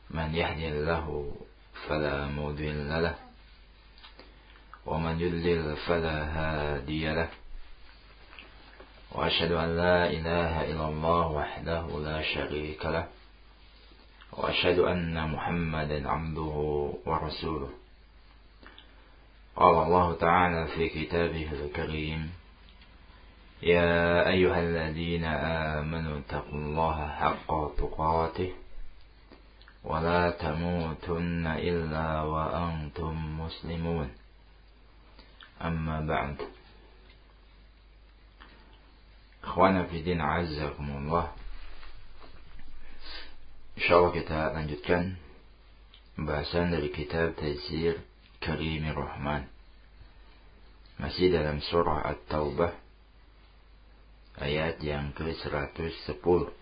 من يهدي الله فلا مضل له ومن يضلل فلا هادي له وأشهد أن لا إله إلا الله وحده لا شريك له وأشهد أن محمدا عبده ورسوله. قال الله تعالى في كتابه الكريم: يا أيها الذين آمنوا اتقوا الله حق تقاته ولا تموتن إلا وأنتم مسلمون. أما بعد. Ikhwana fi din azzakumullah. Insyaallah kita lanjutkan pembahasan dari kitab Taysir Karimir Rahman. Masih dalam surah At-Taubah ayat yang ke-110.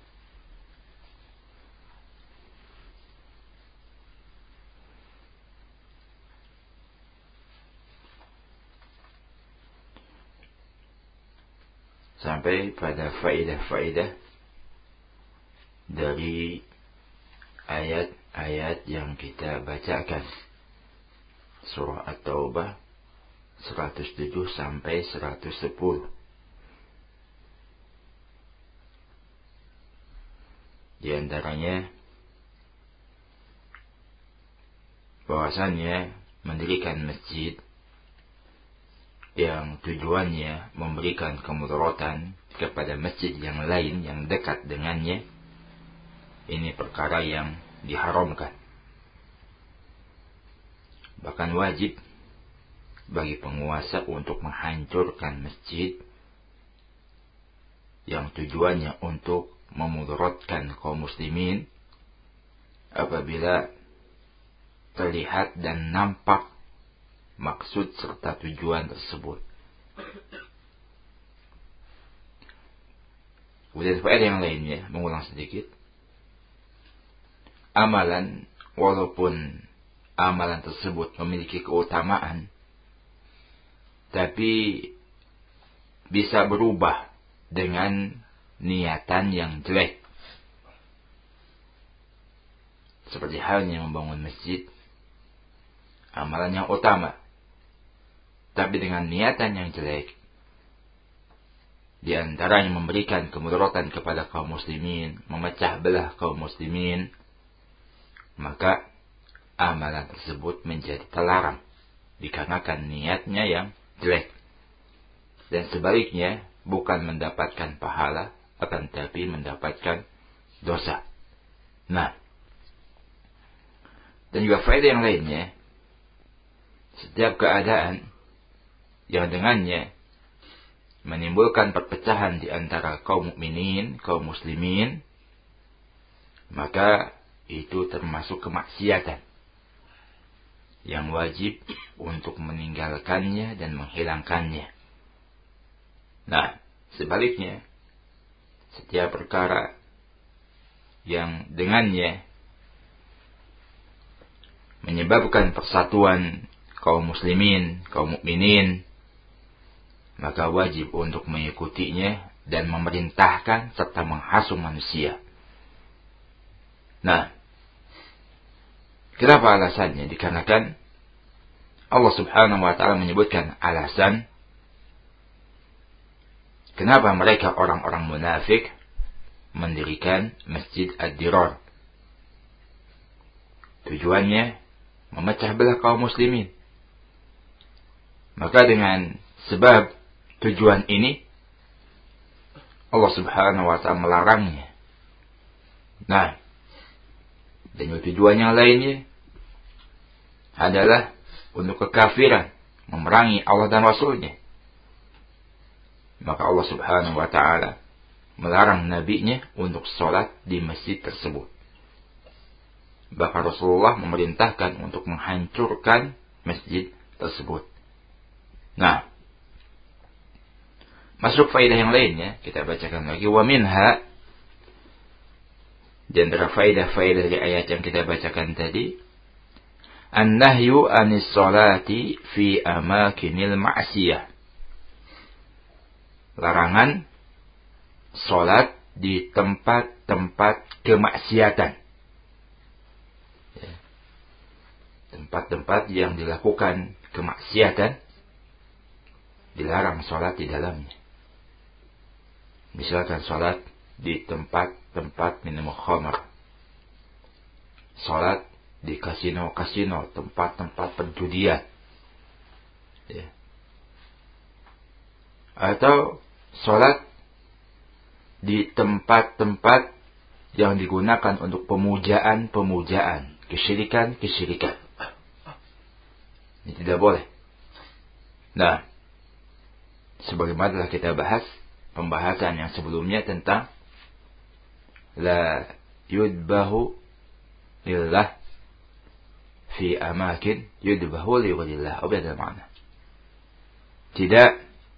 Sampai pada faedah-faedah dari ayat-ayat yang kita bacakan. Surah At-Taubah 107 sampai 110. Di antaranya bahwasannya mendirikan masjid yang tujuannya memberikan kemudaratan kepada masjid yang lain yang dekat dengannya, ini perkara yang diharamkan. Bahkan wajib bagi penguasa untuk menghancurkan masjid yang tujuannya untuk memudaratkan kaum muslimin apabila terlihat dan nampak maksud serta tujuan tersebut. Kemudian faedah yang lainnya, mengulang sedikit. Amalan, walaupun amalan tersebut memiliki keutamaan, tapi bisa berubah dengan niatan yang jelek. Seperti halnya membangun masjid, amalan yang utama, tapi dengan niatan yang jelek, di antaranya memberikan kemudaratan kepada kaum muslimin, memecah belah kaum muslimin, maka amalan tersebut menjadi terlarang dikarenakan niatnya yang jelek. Dan sebaliknya, bukan mendapatkan pahala, akan tapi mendapatkan dosa. Nah, dan juga faedah yang lainnya, setiap keadaan yang dengannya menimbulkan perpecahan di antara kaum mukminin, kaum muslimin, maka itu termasuk kemaksiatan yang wajib untuk meninggalkannya dan menghilangkannya. Nah, sebaliknya, setiap perkara yang dengannya menyebabkan persatuan kaum muslimin, kaum mukminin, maka wajib untuk mengikutinya dan memerintahkan serta menghasung manusia. Nah, kenapa alasannya? Dikarenakan Allah Subhanahu wa ta'ala menyebutkan alasan kenapa mereka orang-orang munafik mendirikan Masjid Ad-Dirar. Tujuannya memecah belah kaum muslimin. Maka dengan sebab tujuan ini, Allah Subhanahu wa ta'ala melarangnya. Nah, dan tujuan yang lainnya adalah untuk kekafiran, memerangi Allah dan Rasulnya. Maka Allah Subhanahu wa ta'ala melarang nabinya untuk sholat di masjid tersebut. Bahkan Rasulullah memerintahkan untuk menghancurkan masjid tersebut. Nah, masuk faedah yang lainnya, kita bacakan lagi. Wa minha, di antara faedah-faedah dari ayat yang kita bacakan tadi, an-nahyu anis salati fi amakinil ma'siyah. Larangan salat di tempat-tempat kemaksiatan. tempat-tempat yang dilakukan kemaksiatan, dilarang sholat di dalamnya. Misalkan sholat di tempat-tempat minum khamar, sholat di kasino-kasino, tempat-tempat perjudian, ya. Atau sholat di tempat-tempat yang digunakan untuk pemujaan-pemujaan, kesyirikan-kesyirikan. Ini tidak boleh. Nah, sebagaimana telah kita bahas pembahasan yang sebelumnya tentang la yudbahu lillah fi amakin yudbahu li walillah. Apa itu makna? Tidak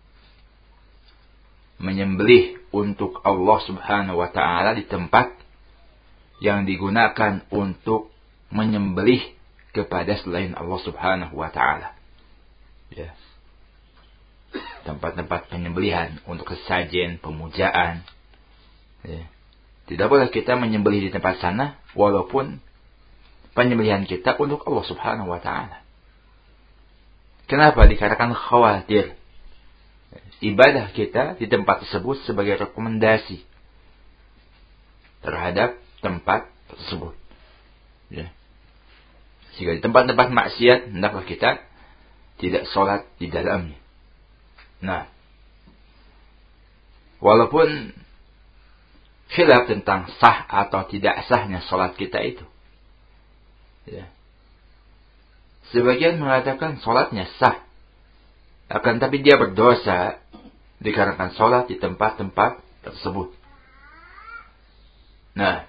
menyembelih untuk Allah Subhanahu wa taala di tempat yang digunakan untuk menyembelih kepada selain Allah Subhanahu wa taala. Ya. Tempat-tempat penyembelihan untuk kesajian, pemujaan. Ya. Tidak boleh kita menyembelih di tempat sana walaupun penyembelihan kita untuk Allah Subhanahu wa taala. Kenapa? Dikarenakan khawatir ibadah kita di tempat tersebut sebagai rekomendasi terhadap tempat tersebut. Ya. Jika di tempat-tempat maksiat, hendaklah kita tidak sholat di dalamnya. Nah, walaupun khilaf tentang sah atau tidak sahnya sholat kita itu, ya. Sebagian mengatakan sholatnya sah, akan tapi dia berdosa dikarenakan sholat di tempat-tempat tersebut. Nah,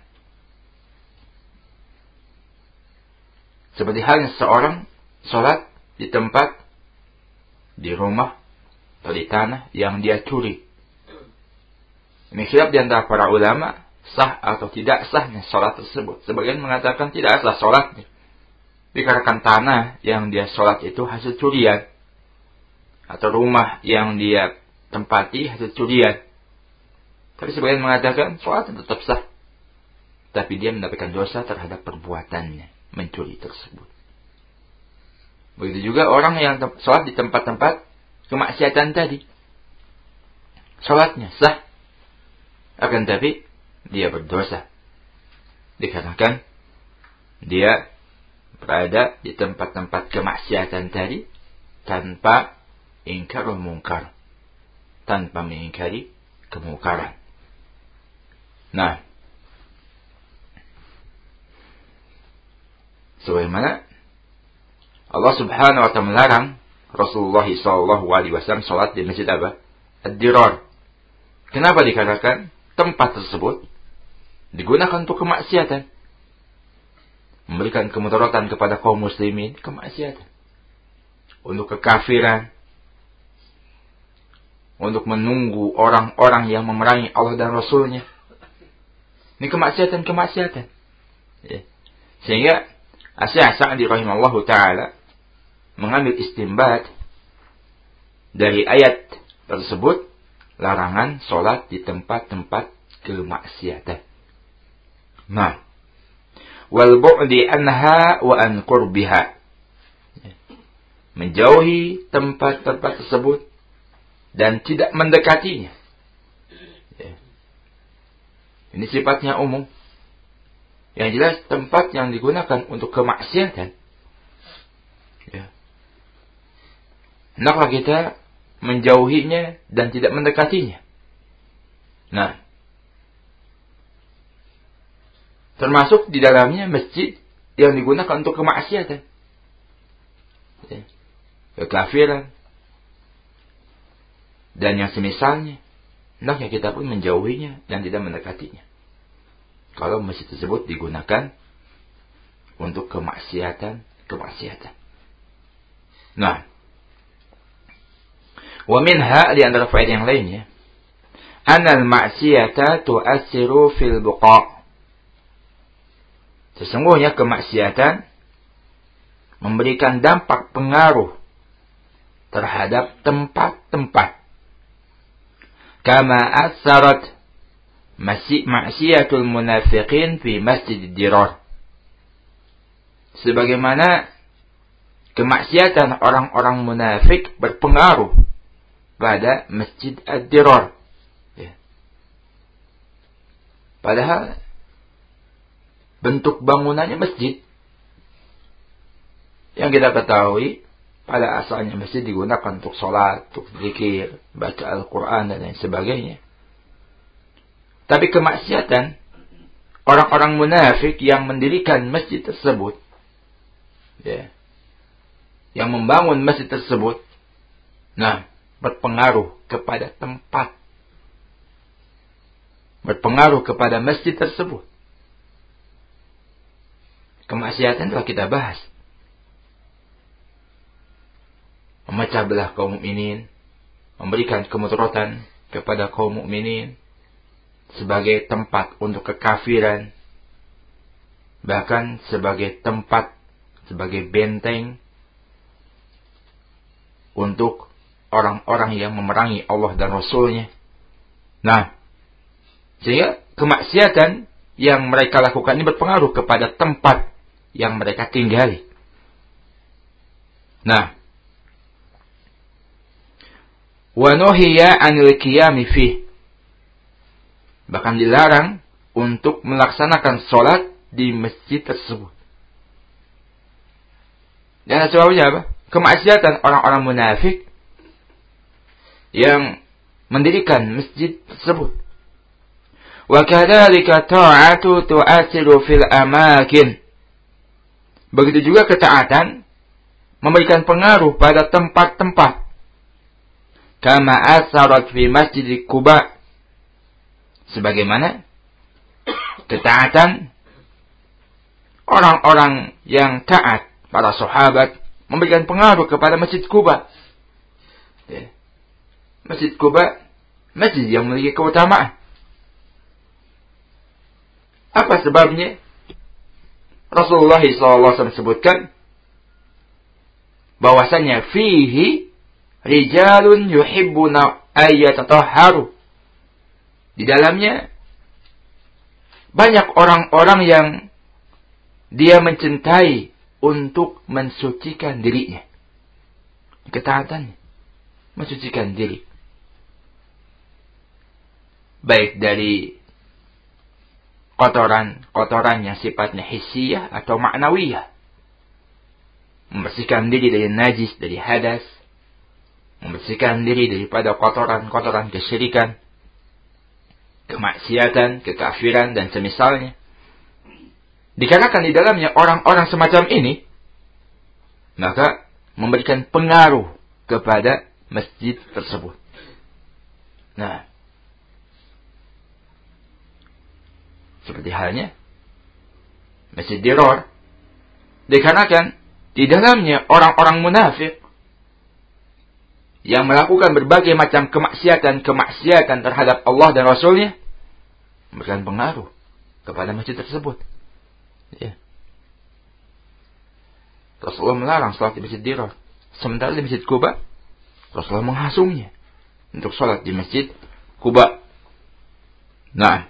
seperti halnya seorang sholat di tempat, di rumah, atau di tanah yang dia curi. Ini khilaf di antara para ulama, sah atau tidak sahnya sholat tersebut. Sebagian mengatakan tidak sah sholatnya, dikarenakan tanah yang dia sholat itu hasil curian, atau rumah yang dia tempati hasil curian. Tapi sebagian mengatakan sholatnya tetap sah, tapi dia mendapatkan dosa terhadap perbuatannya mencuri tersebut. Begitu juga orang yang sholat di tempat-tempat kemaksiatan tadi, sholatnya sah, akan tapi dia berdosa dikarenakan dia berada di tempat-tempat kemaksiatan tadi tanpa ingkarul mungkar, tanpa mengingkari kemungkaran. Nah, sebagaimana Allah Subhanahu wa taala melarang Rasulullah SAW salat di masjid apa? Ad-Dirar. Kenapa? Dikarenakan tempat tersebut digunakan untuk kemaksiatan, memberikan kemudaratan kepada kaum muslimin, kemaksiatan, untuk kekafiran, untuk menunggu orang-orang yang memerangi Allah dan Rasulnya. Ini kemaksiatan-kemaksiatan. Ya. Sehingga Asy-Syaikh Sa'di rahimahullahu ta'ala mengambil istinbat dari ayat tersebut, larangan sholat di tempat-tempat kemaksiatan. Nah, wal bu'di anha wa an qurbiha, menjauhi tempat-tempat tersebut dan tidak mendekatinya. Ini sifatnya umum. Yang jelas tempat yang digunakan untuk kemaksiatan, ya, hendaklah kita menjauhinya dan tidak mendekatinya. Nah, termasuk di dalamnya masjid yang digunakan untuk kemaksiatan, ya, kekafiran dan yang semisalnya, hendaknya kita pun menjauhinya dan tidak mendekatinya. Kalau masjid tersebut digunakan untuk kemaksiatan. Nah, wa minha, di antara faedah yang lainnya, anal ma'siyata tu'assiru fil buqa'. Sesungguhnya kemaksiatan memberikan dampak pengaruh terhadap tempat-tempat. Kama assarat maksiatul munafiqin fi masjid Dirar. Sebagaimana kemaksiatan orang-orang munafik berpengaruh pada Masjid Ad-Dirar. Ya. Padahal bentuk bangunannya masjid. Yang kita ketahui, pada asalnya masjid digunakan untuk sholat, untuk zikir, baca Al-Quran, dan lain sebagainya. Tapi kemaksiatan orang-orang munafik yang mendirikan masjid tersebut, ya, yang membangun masjid tersebut, nah, berpengaruh kepada tempat, berpengaruh kepada masjid tersebut. Kemaksiatan telah kita bahas. Memecah belah kaum mukminin, memberikan kemudaratan kepada kaum mukminin sebagai tempat untuk kekafiran, bahkan sebagai tempat, sebagai benteng untuk orang-orang yang memerangi Allah dan Rasul-Nya. Nah, sehingga kemaksiatan yang mereka lakukan ini berpengaruh kepada tempat yang mereka tinggali. Nah, wa nuhiya 'anil qiyami fih. Bahkan dilarang untuk melaksanakan sholat di masjid tersebut. Dan sebabnya apa? Kemaksiatan orang-orang munafik yang mendirikan masjid tersebut. Wa kadzalika ta'atu tu'athiru fil amakin. Begitu juga ketaatan memberikan pengaruh pada tempat-tempat. Kama asarat fi Masjid Quba. Sebagaimana ketaatan orang-orang yang taat, para sahabat, memberikan pengaruh kepada Masjid Quba. Ya. Masjid Quba, masjid yang memiliki keutamaan. Apa sebabnya? Rasulullah SAW sebutkan bahwasanya fihi rijalun yuhibbuna ayyatatahharu. Di dalamnya banyak orang-orang yang dia mencintai untuk mensucikan dirinya. Ketaatannya, mensucikan diri. Baik dari kotoran yang sifatnya hissiyah atau ma'nawiyah. Membersihkan diri dari najis, dari hadas. Membersihkan diri daripada kotoran-kotoran kesyirikan, kemaksiatan, kekafiran, dan semisalnya. Dikarenakan di dalamnya orang-orang semacam ini, maka memberikan pengaruh kepada masjid tersebut. Nah, seperti halnya Masjid Dirar, dikarenakan di dalamnya orang-orang munafik yang melakukan berbagai macam kemaksiatan terhadap Allah dan Rasul-Nya, memberikan pengaruh kepada masjid tersebut. Ya. Rasulullah melarang salat di Masjid Dirar. Sementara di Masjid Quba, Rasulullah menghasungnya untuk salat di Masjid Quba. Nah,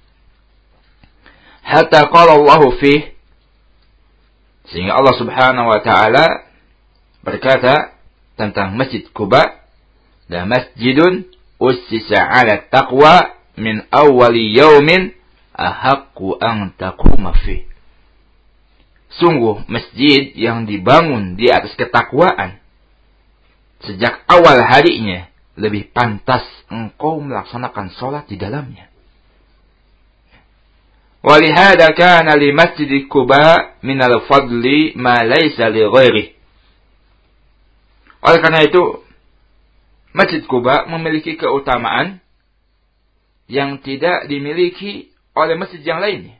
hatta qala Allahu fih, sehingga Allah Subhanahu wa taala berkata tentang Masjid Quba, la masjidun ussisa 'ala taqwa min awwali yaumin ahaqqu an taquma fi. Sungguh masjid yang dibangun di atas ketakwaan sejak awal harinya lebih pantas engkau melaksanakan salat di dalamnya. Walihada kana li Masjid Quba min al-fadli ma laysa li ghairihi. Oleh karena itu, Masjid Quba memiliki keutamaan yang tidak dimiliki oleh masjid yang lainnya.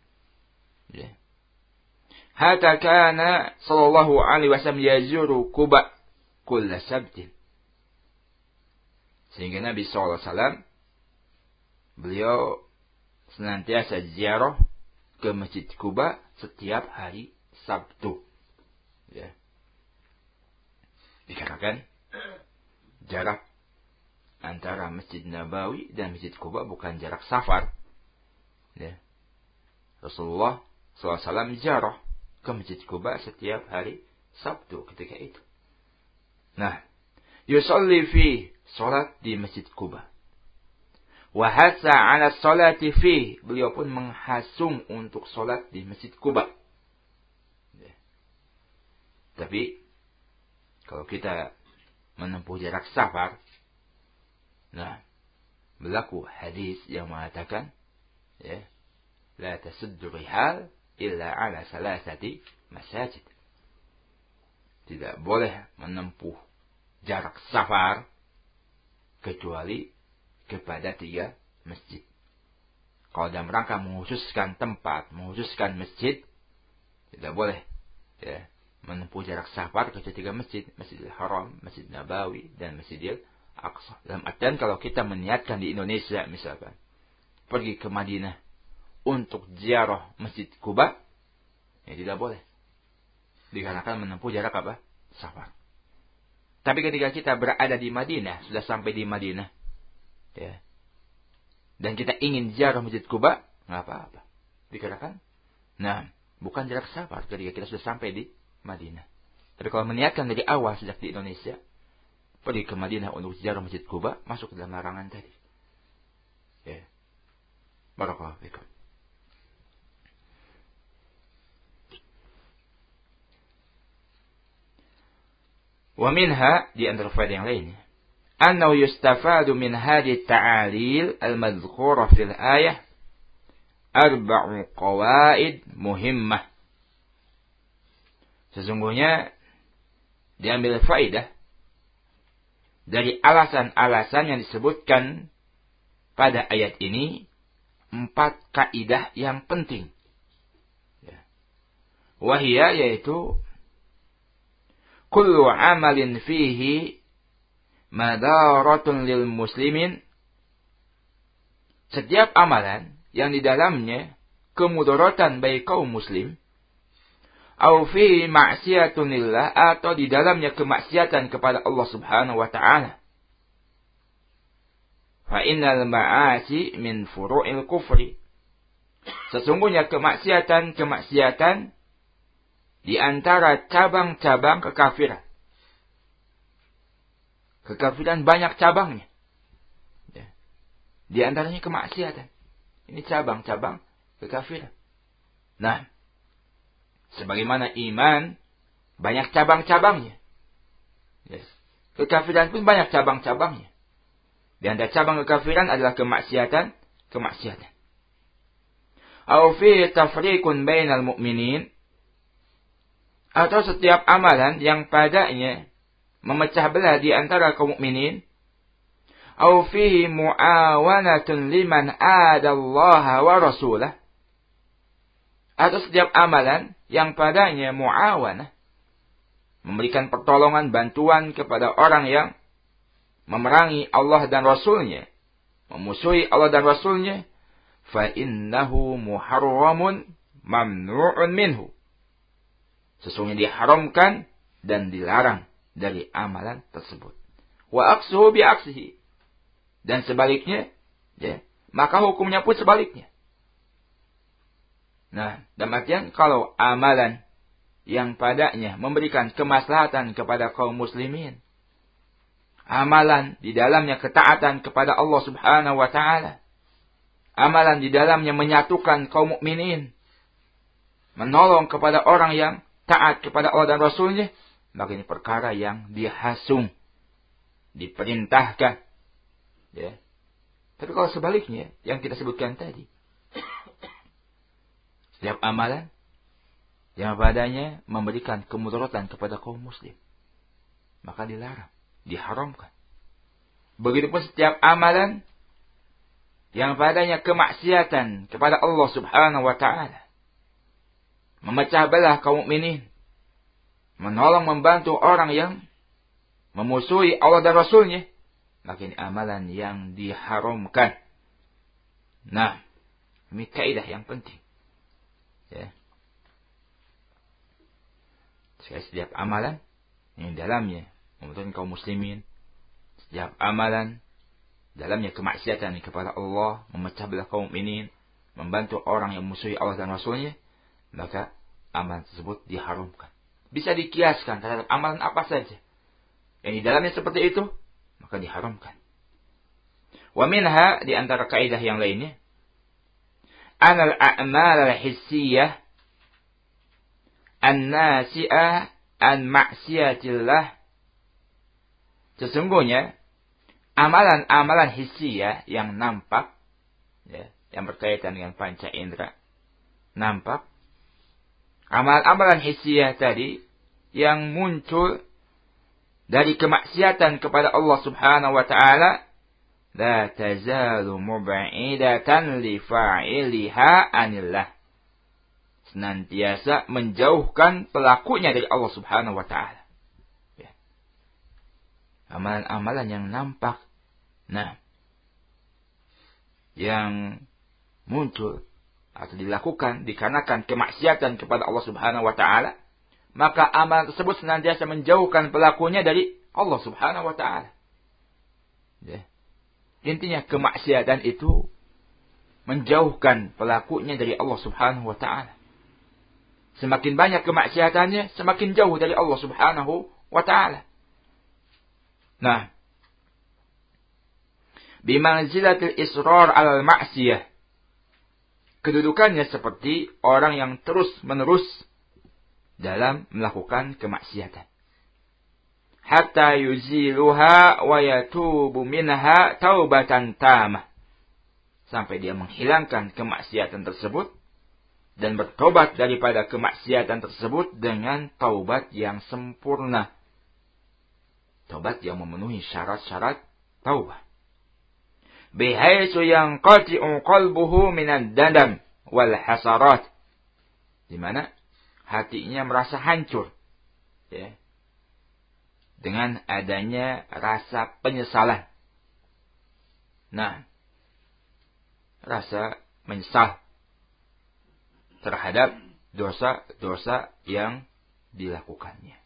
Hatta kana sallallahu alaihi wasallam yazuru Quba kulla sabtin. Sehingga Nabi SAW, beliau senantiasa ziarah ke Masjid Quba setiap hari Sabtu. Ya. Dikarenakan jarak antara Masjid Nabawi dan Masjid Quba bukan jarak safar. Ya. Rasulullah SAW ziarah ke Masjid Quba setiap hari Sabtu ketika itu. Nah, yusalli fi, salat di Masjid Quba. Wa hasa 'ala salati fi, beliau pun menghasung untuk salat di Masjid Quba. Ya. Tapi kalau kita menempuh jarak safar, nah, berlaku hadis yang mengatakan, ya, la tasuddu rihal illa 'ala salasati masajid. Tidak boleh menempuh jarak safar kecuali kepada 3 masjid. Kalau dalam rangka menghususkan tempat, menghususkan masjid, tidak boleh, ya, menempuh jarak safar kecuali 3 masjid. Masjidil Haram, Masjid Nabawi, dan Masjidil Aqsa. Dalam artian kalau kita meniatkan di Indonesia misalkan, pergi ke Madinah untuk ziarah Masjid Quba, ya tidak boleh. Dikarenakan menempuh jarak apa? Safar. Tapi ketika kita berada di Madinah, sudah sampai di Madinah, ya, dan kita ingin ziarah Masjid Quba, nggak apa-apa. Dikarenakan, nah, bukan jarak safar ketika kita sudah sampai di Madinah. Tapi kalau meniatkan dari awal sejak di Indonesia, pergi ke Madinah untuk ziarah Masjid Quba, masuk ke dalam larangan tadi. Ya. Barakallahu fikum. Wa minha, di antara faedah yang lainnya, annahu yustafadu min hadhihi at-ta'alil al-madhkura fil ayah arba'u qawaid muhimmah. Sesungguhnya diambil faedah dari alasan-alasan yang disebutkan pada ayat ini 4 kaidah yang penting. Ya. Wahia, yaitu kullu amalin fihi madaratun lil muslimin. Setiap amalan yang di dalamnya kemudaratan bagi kaum muslim, au fihi ma'siyatun lillah, atau di dalamnya kemaksiatan kepada Allah Subhanahu wa taala. Fa innal ma'asi min furu'il kufri. Sesungguhnya kemaksiatan di antara cabang-cabang kekafiran. Kekafiran banyak cabangnya. Ya. Di antaranya kemaksiatan. Ini cabang-cabang kekafiran. Nah, sebagaimana iman banyak cabang-cabangnya. Ya. Kekafiran pun banyak cabang-cabangnya. Di antara cabang kekafiran adalah kemaksiatan. Au fi tafriqun bainal mu'minin, atau setiap amalan yang padanya memecah belah di antara kaum mukminin, au fihi muawanatun liman adallaha wa rasulah, atau setiap amalan yang padanya muawanah, memberikan pertolongan, bantuan kepada orang yang memerangi Allah dan Rasulnya, memusuhi Allah dan Rasulnya, fa innahu muharramun mamnu'un minhu. Sesungguhnya diharamkan dan dilarang dari amalan tersebut. Wa aqsuhu bi aqsihi. Dan sebaliknya, ya, maka hukumnya pun sebaliknya. Nah, dalam artian kalau amalan yang padanya memberikan kemaslahatan kepada kaum muslimin, amalan di dalamnya ketaatan kepada Allah Subhanahu wa taala, amalan di dalamnya menyatukan kaum mukminin, menolong kepada orang yang taat kepada Allah dan Rasulnya, maka ini perkara yang dihasung, diperintahkan. Ya. Tapi kalau sebaliknya, yang kita sebutkan tadi, setiap amalan yang padanya memberikan kemudaratan kepada kaum muslim, maka dilarang, diharamkan. Begitupun setiap amalan yang padanya kemaksiatan kepada Allah Subhanahu wa taala, memecah belah kaum mukminin, menolong membantu orang yang memusuhi Allah dan Rasulnya, maka ini amalan yang diharamkan. Nah, ini kaidah yang penting. Ya. Setiap amalan yang dalamnya membutuhkan kaum muslimin, setiap amalan dalamnya kemaksiatan kepada Allah, memecah belah kaum mukminin, membantu orang yang memusuhi Allah dan Rasulnya, maka amalan tersebut diharamkan. bisa dikiaskan terhadap amalan apa saja yang di dalamnya seperti itu, maka diharamkan. Wa minha, di antara kaidah yang lainnya, anal a'mal al-hissiyah an-nasi'ah an ma'siyatillah. Sesungguhnya amalan-amalan hissiyah yang nampak, ya, yang berkaitan dengan panca indera, nampak. Amalan-amalan hissiyah tadi yang muncul dari kemaksiatan kepada Allah Subhanahu wa taala, la tazalu mub'idatan li fa'iliha anillah. Senantiasa menjauhkan pelakunya dari Allah Subhanahu wa taala. Ya. Amalan-amalan yang nampak, nah, yang muncul atau dilakukan dikarenakan kemaksiatan kepada Allah Subhanahu wa taala, maka amal tersebut senantiasa menjauhkan pelakunya dari Allah Subhanahu wa taala. Ya. Intinya kemaksiatan itu menjauhkan pelakunya dari Allah Subhanahu wa taala. Semakin banyak kemaksiatannya, semakin jauh dari Allah Subhanahu wa taala. Nah, bimanzilatil israr 'alal ma'siyah. Kedudukannya seperti orang yang terus-menerus dalam melakukan kemaksiatan. Hatta yuziluha wa yatubu minha taubatan tamah. Sampai dia menghilangkan kemaksiatan tersebut dan bertobat daripada kemaksiatan tersebut dengan taubat yang sempurna. Taubat yang memenuhi syarat-syarat taubat. Bihaitsu yanqati'u qalbuhu minad dandam wal hasarat. Di mana hatinya merasa hancur, ya, dengan adanya rasa penyesalan. Nah, rasa menyesal terhadap dosa-dosa yang dilakukannya.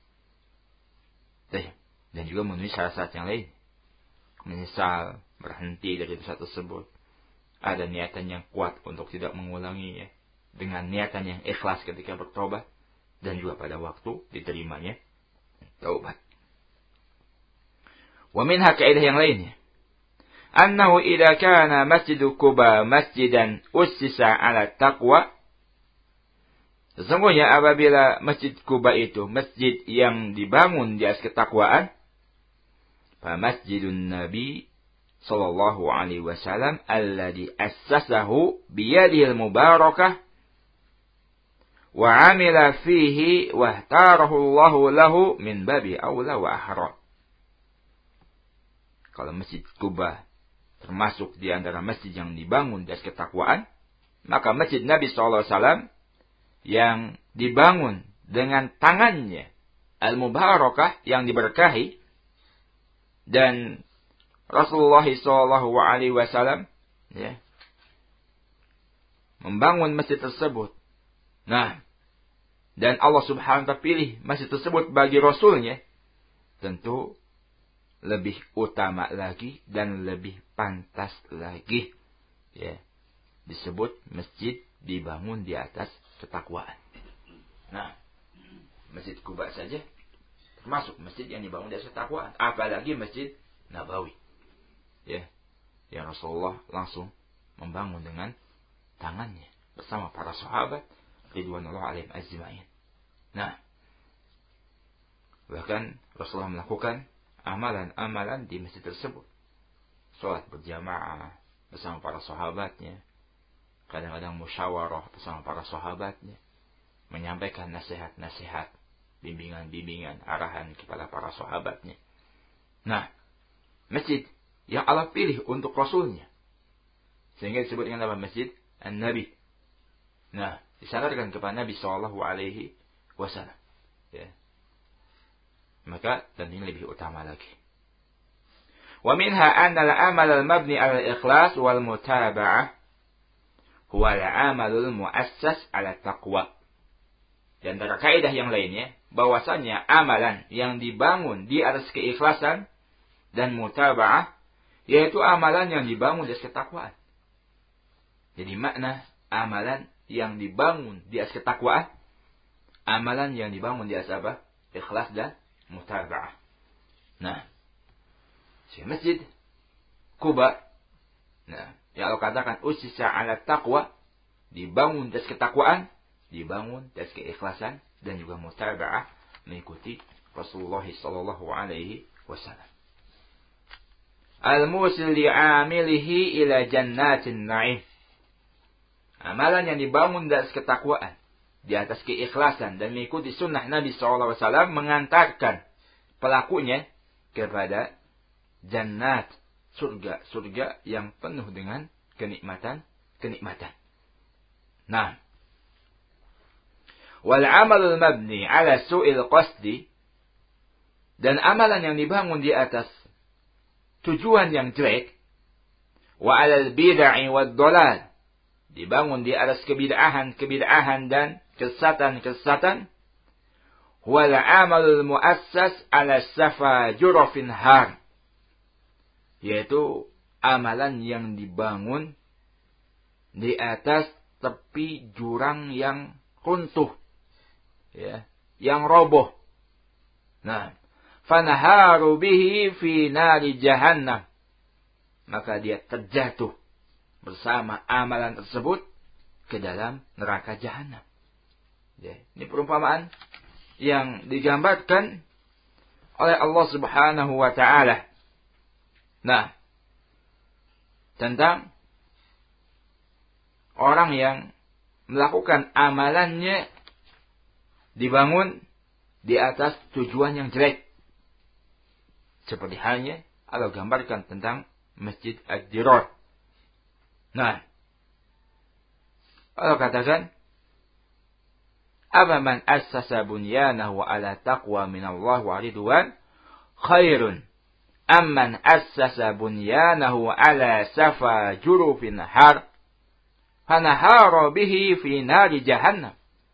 Dan juga memenuhi syarat-syarat yang lain. Menyesal, berhenti dari dosa tersebut. Ada niatan yang kuat untuk tidak mengulanginya. Dengan niatan yang ikhlas ketika bertobat. Dan juga pada waktu diterimanya taubat. Wa minha kaidah yang lainnya. Annahu idza kana masjidu Quba masjidan ussisa ala taqwa. Sesungguhnya apabila Masjid Quba itu masjid yang dibangun di atas ketakwaan, fa masjidun Nabi sallallahu alaihi wasallam alladhi assasahu biyadihi al-mubarakah wa 'amila fihi wa ihtarahu Allahu lahu min babi aula wa ahra. Kalau Masjid Quba termasuk di antara masjid yang dibangun di atas ketakwaan, maka Masjid Nabi sallallahu alaihi wasallam yang dibangun dengan tangannya al-mubarakah yang diberkahi, dan Rasulullah sallallahu alaihi wasallam, ya, membangun masjid tersebut. Nah, dan Allah Subhanahu wa taala pilih masjid tersebut bagi Rasulnya, tentu lebih utama lagi dan lebih pantas lagi, ya, disebut masjid dibangun di atas ketakwaan. Nah, Masjid Quba saja termasuk masjid yang dibangun di atas ketakwaan, apalagi Masjid Nabawi, ya, yang Rasulullah langsung membangun dengan tangannya bersama para sahabat ridwanullah alaihim ajma'in. Nah, bahkan Rasulullah melakukan amalan-amalan di masjid tersebut. Salat berjamaah bersama para sahabatnya, kadang-kadang musyawarah bersama para sahabatnya, menyampaikan nasihat-nasihat, bimbingan-bimbingan, arahan kepada para sahabatnya. Nah, masjid yang Allah pilih untuk Rasulnya, sehingga disebut dengan nama Masjid An-Nabi. Nah, disandarkan kepada Nabi Sallallahu Alaihi Wasallam. Ya. Maka dan ini lebih utama lagi. Wa minha anna al-amal al-mabni ala al-ikhlas wal mutaba'ah huwa al-amalul muassas ala taqwa. Dan antara kaidah yang lainnya, bahwasanya amalan yang dibangun di atas keikhlasan dan mutaba'ah, yaitu amalan yang dibangun di atas ketakwaan. Jadi makna amalan yang dibangun di atas ketakwaan, Amalan yang dibangun di atas apa? Ikhlas dan mutaba'ah. Nah, si masjid Quba, nah, yang Allah katakan usisa ala taqwa, dibangun atas ketakwaan, dibangun atas keikhlasan dan juga mutaba'ah, mengikuti Rasulullah sallallahu alaihi wasallam. Al-musil li'amilihi ila jannatin na'im. Amalan yang dibangun di atas ketakwaan, di atas keikhlasan dan mengikuti sunnah Nabi SAW mengantarkan pelakunya kepada jannat, surga yang penuh dengan kenikmatan. Nah, wal amalul mabni ala su'il qasdi, dan amalan yang dibangun di atas tujuan yang jelek, wa alal bid'ah wad dhalal, dibangun di atas kebid'ahan dan kesesatan, wal amalul muassas ala safajur finhar, yaitu amalan yang dibangun di atas tepi jurang yang runtuh, ya, yang roboh. Nah, fanaharu bihi fi nari jahannam, maka dia terjatuh bersama amalan tersebut ke dalam neraka jahanam. Ya, ini perumpamaan yang digambarkan oleh Allah Subhanahu wa taala. Nah, tentang orang yang melakukan amalannya dibangun di atas tujuan yang jelek. Seperti halnya Allah gambarkan tentang Masjid Ad-Dirar. Nah, Allah katakan, "Afaman assasa bunyanahu ala taqwa minallah wa ridwan khairun amman assasa bunyanahu ala safa jurufin har fanahara bihi fi nari jahannam."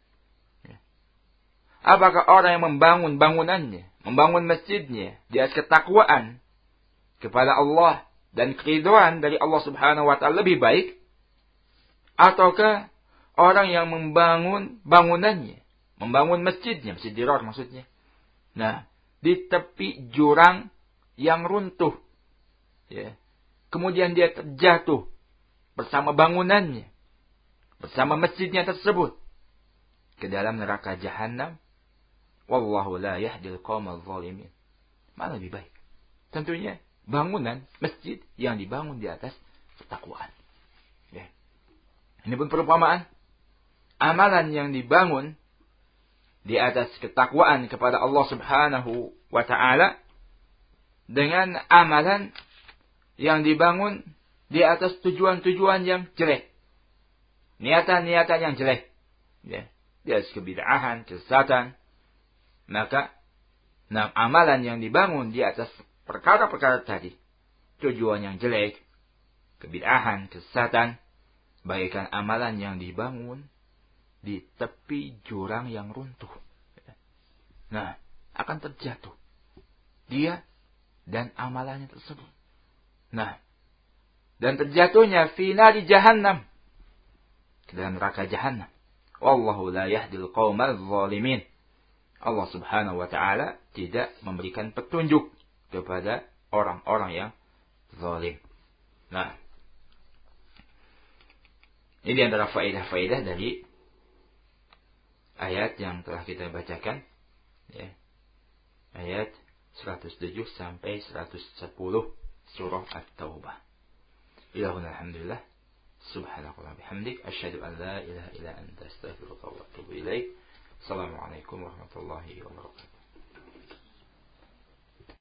Apakah orang yang membangun bangunannya, membangun masjidnya di atas ketakwaan kepada Allah dan keridhaan dari Allah Subhanahu wa taala lebih baik, ataukah orang yang membangun bangunannya, membangun masjidnya, Masjid Dirar maksudnya, nah, di tepi jurang yang runtuh, ya, kemudian dia terjatuh bersama bangunannya, bersama masjidnya tersebut ke dalam neraka jahanam. Wallahu la yahdil qaumal zalimin. Mana lebih baik? Tentunya bangunan masjid yang dibangun di atas ketakwaan. Ya. Ini pun perumpamaan amalan yang dibangun di atas ketakwaan kepada Allah Subhanahu wa taala dengan amalan yang dibangun di atas tujuan-tujuan yang jelek. Niatan-niatan yang jelek. Ya. Di atas kebid'ahan, kesesatan. Maka, amalan yang dibangun di atas perkara-perkara tadi, tujuan yang jelek, kebid'ahan, kesesatan, bagaikan amalan yang dibangun di tepi jurang yang runtuh. Nah, akan terjatuh dia dan amalannya tersebut. Nah, dan terjatuhnya fi nari jahannam, ke dalam neraka jahannam. Wallahu la yahdil qaumal zalimin. Allah Subhanahu wa taala tidak memberikan petunjuk kepada orang-orang yang zalim. Nah, ini antara faedah-faedah dari ayat yang telah kita bacakan, ya. Ayat 107 sampai 110 surah At-Taubah. Ilahuna alhamdulillah. Subhanallah bihamdik asyhadu an la ilaha illa anta astaghfiruka wa atubu ilaik. Assalamualaikum warahmatullahi wabarakatuh.